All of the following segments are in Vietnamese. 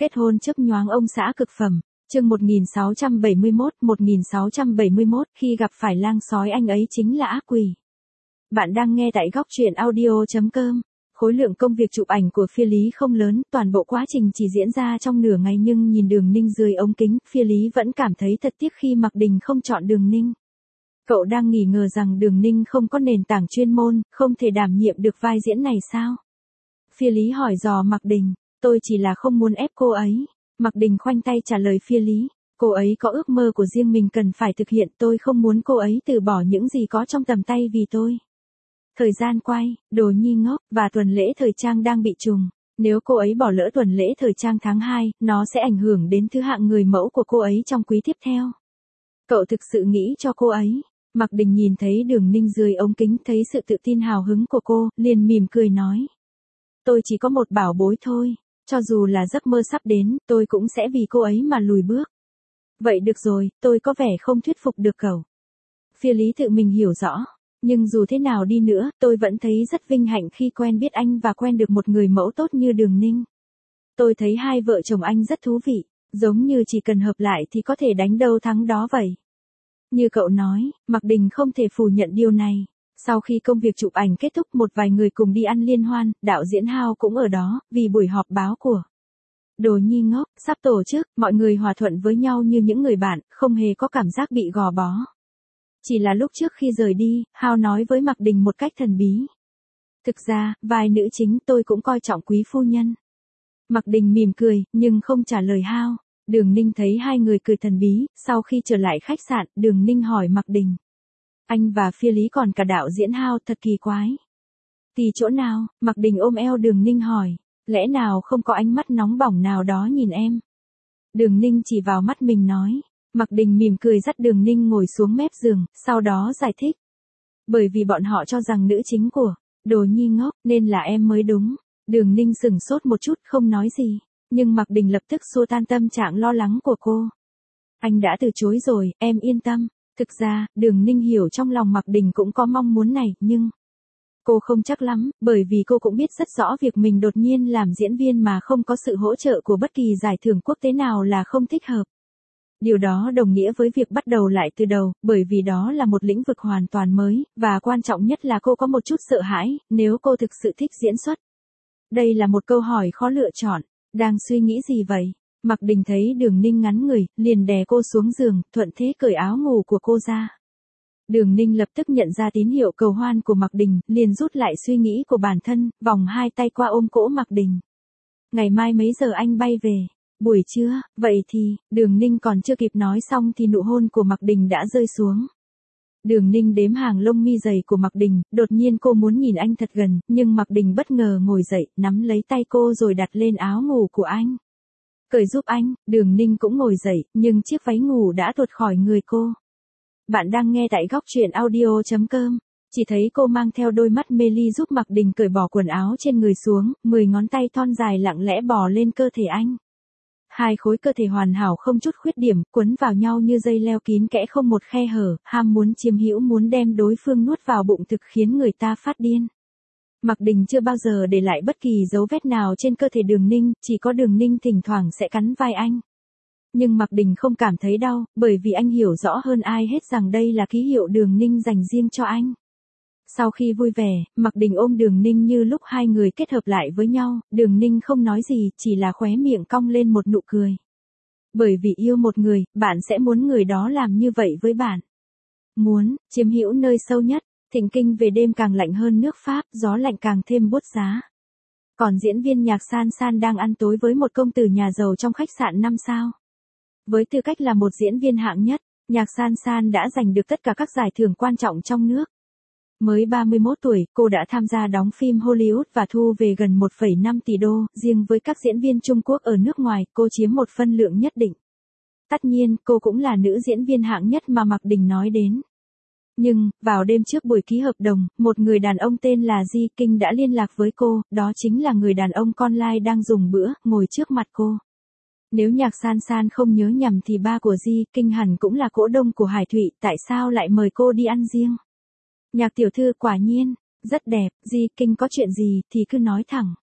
Kết hôn chớp nhoáng ông xã cực phẩm, chương 1671, khi gặp phải lang sói anh ấy chính là ác quỷ. Bạn đang nghe tại góc truyện audio.com. Khối lượng công việc chụp ảnh của Phi Lý không lớn, toàn bộ quá trình chỉ diễn ra trong nửa ngày nhưng nhìn Đường Ninh dưới ống kính, Phi Lý vẫn cảm thấy thật tiếc khi Mạc Đình không chọn Đường Ninh. Cậu đang nghi ngờ rằng Đường Ninh không có nền tảng chuyên môn, không thể đảm nhiệm được vai diễn này sao? Phi Lý hỏi dò Mạc Đình, tôi chỉ là không muốn ép cô ấy. Mạc Đình khoanh tay trả lời Phi Lý, cô ấy có ước mơ của riêng mình cần phải thực hiện, tôi không muốn cô ấy từ bỏ những gì có trong tầm tay vì tôi. Thời gian quay, Đồ Nhi Ngốc và tuần lễ thời trang đang bị trùng. Nếu cô ấy bỏ lỡ tuần lễ thời trang tháng 2, nó sẽ ảnh hưởng đến thứ hạng người mẫu của cô ấy trong quý tiếp theo. Cậu thực sự nghĩ cho cô ấy. Mạc Đình nhìn thấy Đường Ninh dưới ống kính, thấy sự tự tin hào hứng của cô, liền mỉm cười nói. Tôi chỉ có một bảo bối thôi, cho dù là giấc mơ sắp đến, tôi cũng sẽ vì cô ấy mà lùi bước. Vậy được rồi, tôi có vẻ không thuyết phục được cậu. Phi Lý tự mình hiểu rõ, nhưng dù thế nào đi nữa, tôi vẫn thấy rất vinh hạnh khi quen biết anh và quen được một người mẫu tốt như Đường Ninh. Tôi thấy hai vợ chồng anh rất thú vị, giống như chỉ cần hợp lại thì có thể đánh đâu thắng đó vậy. Như cậu nói, Mạc Đình không thể phủ nhận điều này. Sau khi công việc chụp ảnh kết thúc, một vài người cùng đi ăn liên hoan, đạo diễn Hao cũng ở đó, vì buổi họp báo của Đồ Nhi Ngốc sắp tổ chức, mọi người hòa thuận với nhau như những người bạn, không hề có cảm giác bị gò bó. Chỉ là lúc trước khi rời đi, Hao nói với Mạc Đình một cách thần bí. Thực ra, vai nữ chính tôi cũng coi trọng quý phu nhân. Mạc Đình mỉm cười, nhưng không trả lời Hao. Đường Ninh thấy hai người cười thần bí, sau khi trở lại khách sạn, Đường Ninh hỏi Mạc Đình. Anh và Phi Lý còn cả đạo diễn Hao, thật kỳ quái. Thì chỗ nào? Mạc Đình ôm eo Đường Ninh hỏi. Lẽ nào không có ánh mắt nóng bỏng nào đó nhìn em? Đường Ninh chỉ vào mắt mình nói. Mạc Đình mỉm cười dắt Đường Ninh ngồi xuống mép giường, sau đó giải thích. Bởi vì bọn họ cho rằng nữ chính của Đồ Nhi Ngốc nên là em mới đúng. Đường Ninh sửng sốt một chút không nói gì, nhưng Mạc Đình lập tức xua tan tâm trạng lo lắng của cô. Anh đã từ chối rồi, em yên tâm. Thực ra, Đường Ninh hiểu trong lòng Mạc Đình cũng có mong muốn này, nhưng cô không chắc lắm, bởi vì cô cũng biết rất rõ việc mình đột nhiên làm diễn viên mà không có sự hỗ trợ của bất kỳ giải thưởng quốc tế nào là không thích hợp. Điều đó đồng nghĩa với việc bắt đầu lại từ đầu, bởi vì đó là một lĩnh vực hoàn toàn mới, và quan trọng nhất là cô có một chút sợ hãi, nếu cô thực sự thích diễn xuất. Đây là một câu hỏi khó lựa chọn. Đang suy nghĩ gì vậy? Mạc Đình thấy Đường Ninh ngắn người, liền đè cô xuống giường, thuận thế cởi áo ngủ của cô ra. Đường Ninh lập tức nhận ra tín hiệu cầu hoan của Mạc Đình, liền rút lại suy nghĩ của bản thân, vòng hai tay qua ôm cổ Mạc Đình. Ngày mai mấy giờ anh bay về? Buổi trưa, vậy thì, Đường Ninh còn chưa kịp nói xong thì nụ hôn của Mạc Đình đã rơi xuống. Đường Ninh đếm hàng lông mi dày của Mạc Đình, đột nhiên cô muốn nhìn anh thật gần, nhưng Mạc Đình bất ngờ ngồi dậy, nắm lấy tay cô rồi đặt lên áo ngủ của anh. Cởi giúp anh. Đường Ninh cũng ngồi dậy, nhưng chiếc váy ngủ đã tuột khỏi người cô. Bạn đang nghe tại góc truyện audio.com. Chỉ thấy cô mang theo đôi mắt mê ly giúp Mạc Đình cởi bỏ quần áo trên người xuống, 10 ngón tay thon dài lặng lẽ bò lên cơ thể anh. Hai khối cơ thể hoàn hảo không chút khuyết điểm, quấn vào nhau như dây leo kín kẽ không một khe hở, ham muốn chiếm hữu muốn đem đối phương nuốt vào bụng thực khiến người ta phát điên. Mạc Đình chưa bao giờ để lại bất kỳ dấu vết nào trên cơ thể Đường Ninh, chỉ có Đường Ninh thỉnh thoảng sẽ cắn vai anh. Nhưng Mạc Đình không cảm thấy đau, bởi vì anh hiểu rõ hơn ai hết rằng đây là ký hiệu Đường Ninh dành riêng cho anh. Sau khi vui vẻ, Mạc Đình ôm Đường Ninh như lúc hai người kết hợp lại với nhau, Đường Ninh không nói gì, chỉ là khóe miệng cong lên một nụ cười. Bởi vì yêu một người, bạn sẽ muốn người đó làm như vậy với bạn. Muốn, chiếm hữu nơi sâu nhất, thịnh kinh về đêm càng lạnh hơn nước Pháp, gió lạnh càng thêm buốt giá. Còn diễn viên Nhạc San San đang ăn tối với một công tử nhà giàu trong khách sạn 5 sao. Với tư cách là một diễn viên hạng nhất, Nhạc San San đã giành được tất cả các giải thưởng quan trọng trong nước. Mới 31 tuổi, cô đã tham gia đóng phim Hollywood và thu về gần 1,5 tỷ đô, riêng với các diễn viên Trung Quốc ở nước ngoài, cô chiếm một phân lượng nhất định. Tất nhiên, cô cũng là nữ diễn viên hạng nhất mà Mạc Đình nói đến. Nhưng, vào đêm trước buổi ký hợp đồng, một người đàn ông tên là Di Kinh đã liên lạc với cô, đó chính là người đàn ông con lai đang dùng bữa, ngồi trước mặt cô. Nếu Nhạc San San không nhớ nhầm thì ba của Di Kinh hẳn cũng là cổ đông của Hải Thụy, tại sao lại mời cô đi ăn riêng? Nhạc tiểu thư quả nhiên, rất đẹp, Di Kinh có chuyện gì thì cứ nói thẳng.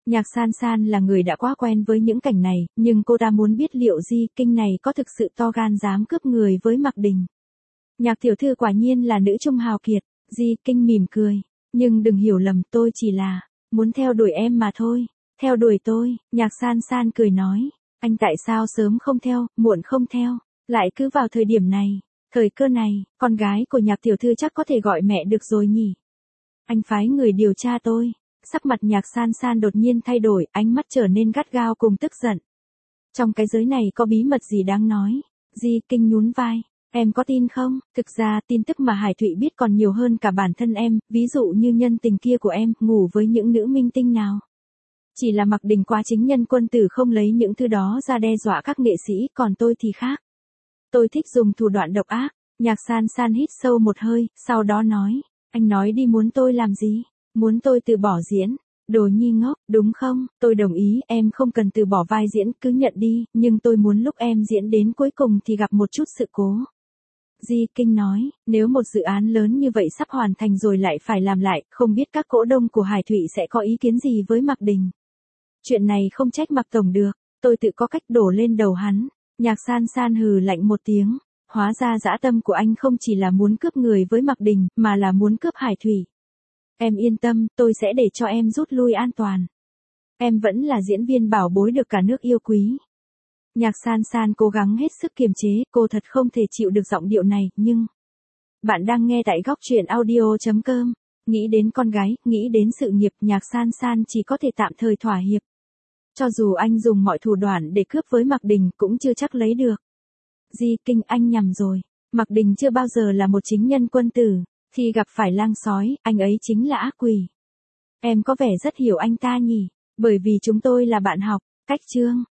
Nhạc San San là người đã quá quen với những cảnh này, nhưng cô ta muốn biết liệu Di Kinh này có thực sự to gan dám cướp người với Mạc Đình. Nhạc tiểu thư quả nhiên là nữ trung hào kiệt, Di Kinh mỉm cười. Nhưng đừng hiểu lầm, tôi chỉ là muốn theo đuổi em mà thôi. Theo đuổi tôi, Nhạc San San cười nói. Anh tại sao sớm không theo, muộn không theo, lại cứ vào thời điểm này, thời cơ này, con gái của Nhạc tiểu thư chắc có thể gọi mẹ được rồi nhỉ. Anh phái người điều tra tôi. Sắc mặt Nhạc San San đột nhiên thay đổi, ánh mắt trở nên gắt gao cùng tức giận. Trong cái giới này có bí mật gì đáng nói? Di Kinh nhún vai. Em có tin không? Thực ra tin tức mà Hải Thụy biết còn nhiều hơn cả bản thân em, ví dụ như nhân tình kia của em, ngủ với những nữ minh tinh nào. Chỉ là Mạc Đình quá chính nhân quân tử không lấy những thứ đó ra đe dọa các nghệ sĩ, còn tôi thì khác. Tôi thích dùng thủ đoạn độc ác. Nhạc San San hít sâu một hơi, sau đó nói. Anh nói đi, muốn tôi làm gì? Muốn tôi từ bỏ diễn? Đồ nhi ngốc, đúng không? Tôi đồng ý, em không cần từ bỏ vai diễn, cứ nhận đi, nhưng tôi muốn lúc em diễn đến cuối cùng thì gặp một chút sự cố. Di Kinh nói, nếu một dự án lớn như vậy sắp hoàn thành rồi lại phải làm lại, không biết các cổ đông của Hải Thụy sẽ có ý kiến gì với Mạc Đình. Chuyện này không trách Mạc Tổng được, tôi tự có cách đổ lên đầu hắn. Nhạc San San hừ lạnh một tiếng, hóa ra dã tâm của anh không chỉ là muốn cướp người với Mạc Đình, mà là muốn cướp Hải Thụy. Em yên tâm, tôi sẽ để cho em rút lui an toàn. Em vẫn là diễn viên bảo bối được cả nước yêu quý. Nhạc San San cố gắng hết sức kiềm chế, cô thật không thể chịu được giọng điệu này, nhưng... Bạn đang nghe tại góc truyện audio.com. Nghĩ đến con gái, nghĩ đến sự nghiệp, Nhạc San San chỉ có thể tạm thời thỏa hiệp. Cho dù anh dùng mọi thủ đoạn để cướp với Mạc Đình cũng chưa chắc lấy được. Di Kinh, anh nhầm rồi. Mạc Đình chưa bao giờ là một chính nhân quân tử. Khi gặp phải lang sói, anh ấy chính là ác quỷ. Em có vẻ rất hiểu anh ta nhỉ, bởi vì chúng tôi là bạn học. Cách chương